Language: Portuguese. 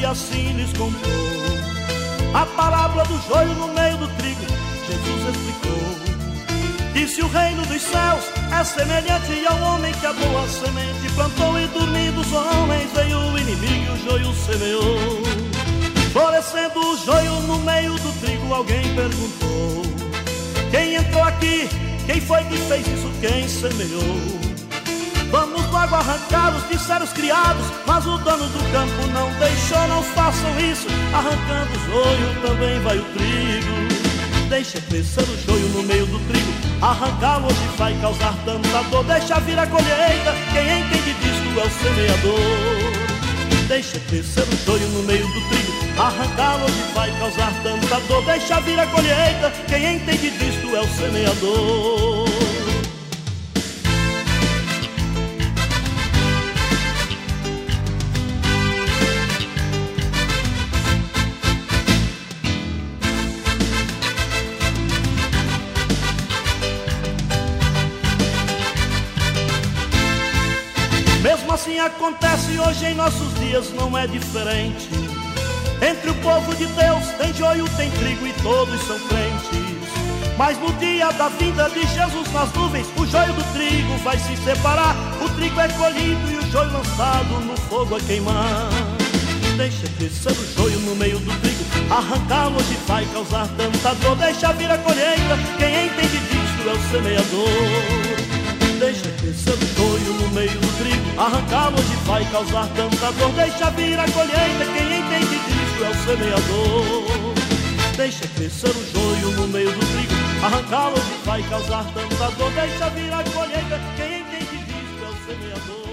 e assim lhes contou a parábola do joio no meio do trigo. Jesus explicou. Disse: o reino dos céus é semelhante ao homem que a boa semente plantou, e dormindo os homens veio o inimigo e o joio semeou. Florescendo o joio no meio do trigo, alguém perguntou: quem entrou aqui? Quem foi que fez isso? Quem semeou? Vamos logo arrancá-los, disseram os criados, mas o dono do campo não deixou. Não façam isso, arrancando o joio também vai o trigo. Deixa crescer o joio no meio do trigo, arrancá-lo hoje vai causar tanta dor. Deixa vir a colheita, quem entende disso é o semeador. Deixa crescer o joio no meio do trigo, arrancá-lo hoje vai causar tanta dor. Deixa vir a colheita, quem entende disso é o semeador. Mesmo assim acontece hoje em nossos dias, não é diferente. Entre o povo de Deus tem joio, tem trigo e todos são crentes. Mas no dia da vinda de Jesus nas nuvens, o joio do trigo vai se separar. O trigo é colhido e o joio lançado no fogo a queimar. Deixa crescer o joio no meio do trigo, arrancá-lo hoje vai causar tanta dor. Deixa vir a colheita, quem entende disso é o semeador. Deixa crescer o joio no meio do trigo, arrancá-lo hoje vai causar tanta dor. Deixa vir a colheita, quem entende disso é o semeador. Deixa crescer o joio no meio do trigo, arrancá-lo hoje vai causar tanta dor. Deixa vir a colheita, quem entende disso é o semeador.